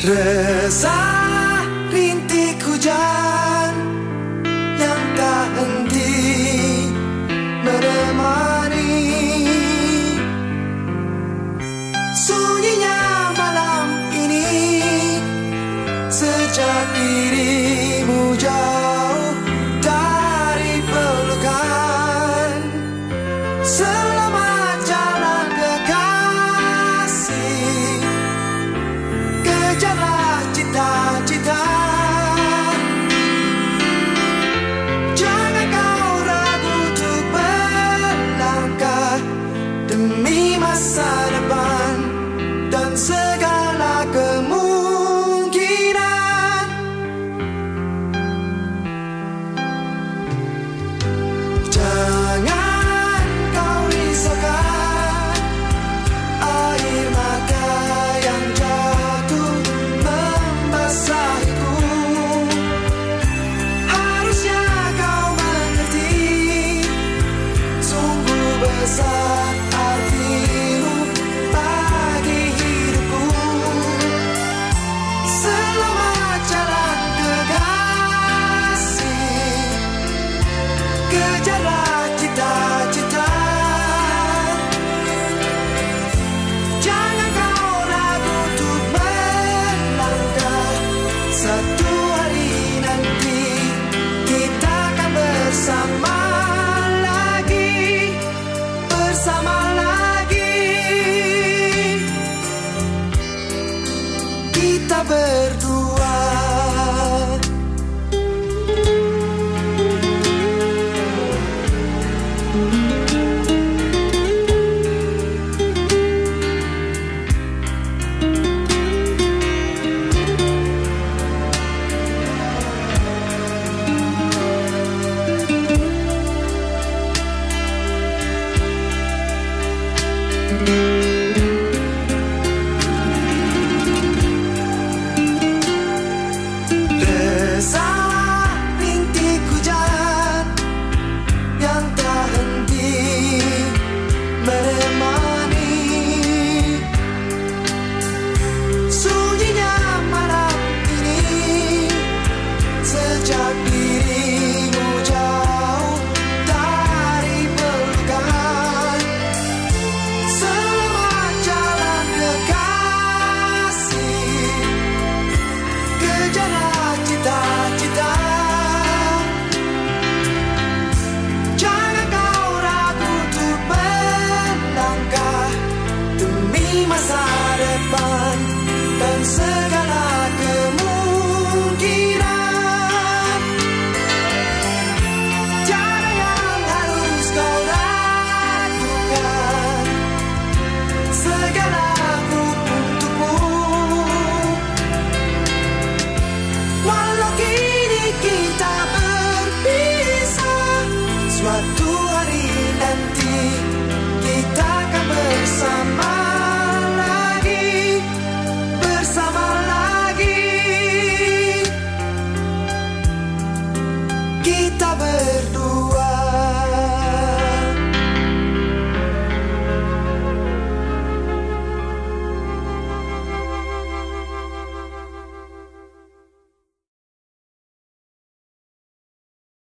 Resah rintik hujan yang tak henti menemani sunyinya malam ini sejak dirimu jauh dari pelukan. Selamat jalan kekasih, kejarlah cita-cita. Jangan kau ragu untuk melangkah demi masa depan dan segala kemungkinan. Jangan kau risaukan air mata yang jatuh membasahiku. Harusnya kau mengerti, sungguh besar artimu bagi hidupku. Selamat jalan kekasih, kejarlah cita-cita. Jangan kau ragu untuk melangkah. Satu hari nanti kita akan bersama lagi, bersama lagi. Kita berdua.